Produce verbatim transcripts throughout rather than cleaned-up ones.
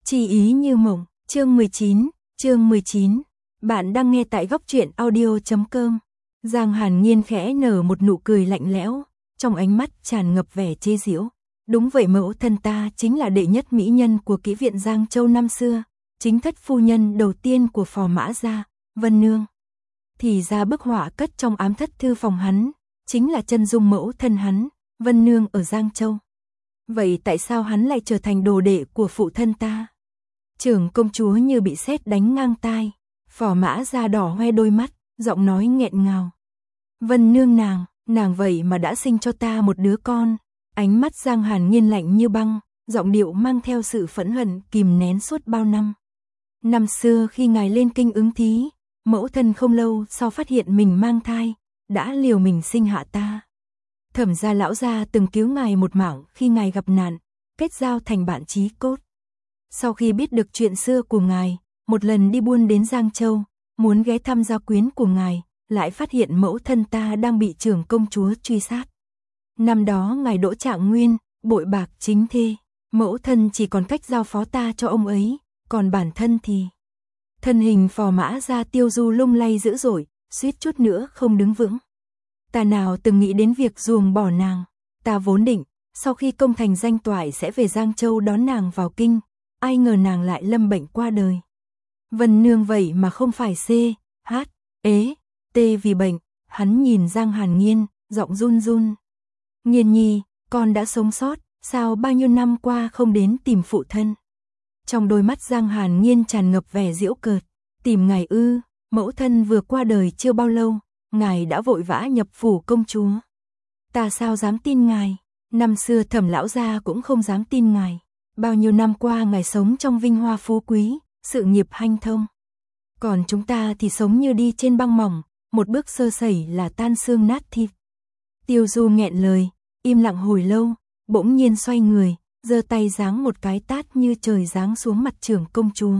Chi ý như mộng, chương mười chín, chương mười chín. Bạn đang nghe tại góc truyện audio chấm com. Giang Hàn Nhiên khẽ nở một nụ cười lạnh lẽo, trong ánh mắt tràn ngập vẻ chế giễu. Đúng vậy, mẫu thân ta chính là đệ nhất mỹ nhân của kỹ viện Giang Châu năm xưa, chính thất phu nhân đầu tiên của Phò Mã gia, Vân Nương. Thì ra bức họa cất trong ám thất thư phòng hắn, chính là chân dung mẫu thân hắn, Vân Nương ở Giang Châu. Vậy tại sao hắn lại trở thành đồ đệ của phụ thân ta? Trưởng công chúa như bị sét đánh ngang tai, Phò Mã gia đỏ hoe đôi mắt, giọng nói nghẹn ngào. Vân Nương nàng, nàng vậy mà đã sinh cho ta một đứa con. Ánh mắt Giang Hàn Nhiên lạnh như băng, giọng điệu mang theo sự phẫn hận kìm nén suốt bao năm. Năm xưa khi ngài lên kinh ứng thí, mẫu thân không lâu sau phát hiện mình mang thai, đã liều mình sinh hạ ta. Thẩm gia lão gia từng cứu ngài một mạng khi ngài gặp nạn, kết giao thành bạn chí cốt. Sau khi biết được chuyện xưa của ngài, một lần đi buôn đến Giang Châu, muốn ghé thăm gia quyến của ngài, lại phát hiện mẫu thân ta đang bị trưởng công chúa truy sát. Năm đó ngài đỗ trạng nguyên, bội bạc chính thê, mẫu thân chỉ còn cách giao phó ta cho ông ấy, còn bản thân thì... Thân hình Phò Mã gia tiêu du lung lay dữ dội, suýt chút nữa không đứng vững. Ta nào từng nghĩ đến việc ruồng bỏ nàng, ta vốn định, sau khi công thành danh toại sẽ về Giang Châu đón nàng vào kinh, ai ngờ nàng lại lâm bệnh qua đời. Vân Nương vậy mà không phải C, H, ế, T vì bệnh, hắn nhìn Giang Hàn Nhiên, giọng run run. Nhiên nhi, con đã sống sót, sao bao nhiêu năm qua không đến tìm phụ thân? Trong đôi mắt Giang Hàn Nhiên tràn ngập vẻ giễu cợt, tìm ngài ư, mẫu thân vừa qua đời chưa bao lâu, ngài đã vội vã nhập phủ công chúa. Ta sao dám tin ngài, năm xưa Thẩm lão gia cũng không dám tin ngài. Bao nhiêu năm qua ngài sống trong vinh hoa phú quý, sự nghiệp hanh thông. Còn chúng ta thì sống như đi trên băng mỏng, một bước sơ sẩy là tan xương nát thịt. Tiêu Du nghẹn lời, im lặng hồi lâu, bỗng nhiên xoay người, giơ tay giáng một cái tát như trời giáng xuống mặt trưởng công chúa.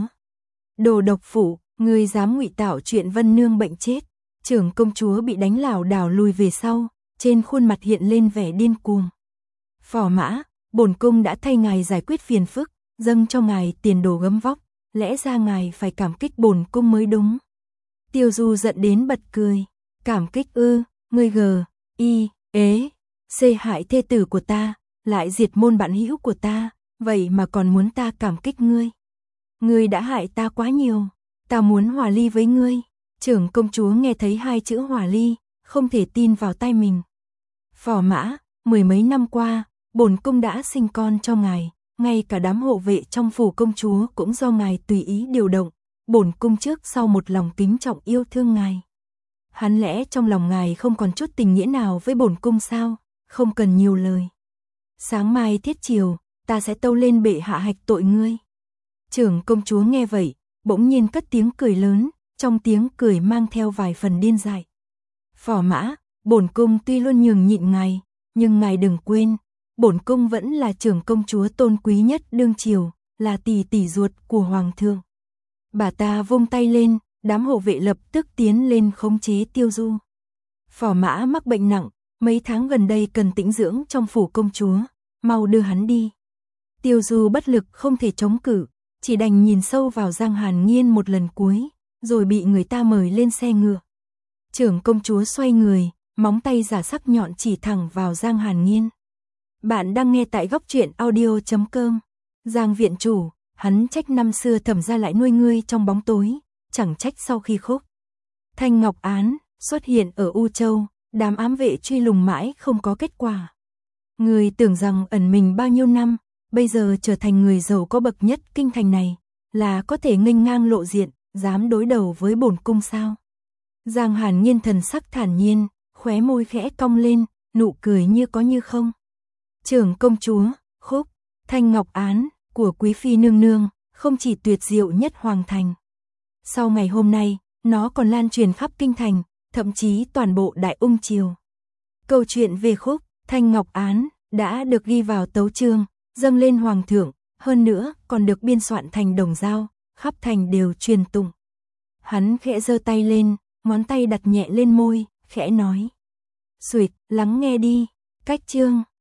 Đồ độc phụ, ngươi dám ngụy tạo chuyện Vân Nương bệnh chết. Trưởng công chúa bị đánh lảo đảo lùi về sau, trên khuôn mặt hiện lên vẻ điên cuồng. Phò Mã, bổn cung đã thay ngài giải quyết phiền phức, dâng cho ngài tiền đồ gấm vóc, lẽ ra ngài phải cảm kích bổn cung mới đúng. Tiêu Du giận đến bật cười, cảm kích ư, ngươi gờ, y, ế, xê hại thê tử của ta, lại diệt môn bạn hữu của ta, vậy mà còn muốn ta cảm kích ngươi. Ngươi đã hại ta quá nhiều, ta muốn hòa ly với ngươi. Trưởng công chúa nghe thấy hai chữ hòa ly, không thể tin vào tai mình. Phò Mã, mười mấy năm qua, bổn cung đã sinh con cho ngài, ngay cả đám hộ vệ trong phủ công chúa cũng do ngài tùy ý điều động, bổn cung trước sau một lòng kính trọng yêu thương ngài. Hắn lẽ trong lòng ngài không còn chút tình nghĩa nào với bổn cung sao? Không cần nhiều lời. Sáng mai thiết chiều, ta sẽ tâu lên bệ hạ hạch tội ngươi. Trưởng công chúa nghe vậy, bỗng nhiên cất tiếng cười lớn, trong tiếng cười mang theo vài phần điên dại. Phò Mã, bổn cung tuy luôn nhường nhịn ngài, nhưng ngài đừng quên, bổn cung vẫn là trưởng công chúa tôn quý nhất đương triều, là tỷ tỷ ruột của hoàng thượng. Bà ta vung tay lên, đám hộ vệ lập tức tiến lên khống chế Tiêu Du. Phò Mã mắc bệnh nặng, mấy tháng gần đây cần tĩnh dưỡng trong phủ công chúa, mau đưa hắn đi. Tiêu Du bất lực không thể chống cự, chỉ đành nhìn sâu vào Giang Hàn Nhiên một lần cuối, rồi bị người ta mời lên xe ngựa. Trưởng công chúa xoay người, móng tay giả sắc nhọn chỉ thẳng vào Giang Hàn Nhiên. Bạn đang nghe tại góc truyện audio chấm com. Giang viện chủ, hắn trách năm xưa Thẩm gia lại nuôi ngươi trong bóng tối, chẳng trách sau khi khúc Thanh Ngọc án xuất hiện ở U Châu, đám ám vệ truy lùng mãi không có kết quả. Ngươi tưởng rằng ẩn mình bao nhiêu năm, bây giờ trở thành người giàu có bậc nhất kinh thành này, là có thể nghênh ngang lộ diện, dám đối đầu với bổn cung sao? Giang Hàn Nhiên thần sắc thản nhiên, khóe môi khẽ cong lên, nụ cười như có như không. Trưởng công chúa, khúc Thanh Ngọc án của quý phi nương nương, không chỉ tuyệt diệu nhất hoàng thành. Sau ngày hôm nay, nó còn lan truyền khắp kinh thành, thậm chí toàn bộ Đại Ung triều. Câu chuyện về khúc Thanh Ngọc án đã được ghi vào tấu chương, dâng lên hoàng thượng, hơn nữa còn được biên soạn thành đồng dao, khắp thành đều truyền tụng. Hắn khẽ giơ tay lên, ngón tay đặt nhẹ lên môi, khẽ nói: "Xuỵt, lắng nghe đi." Cách chương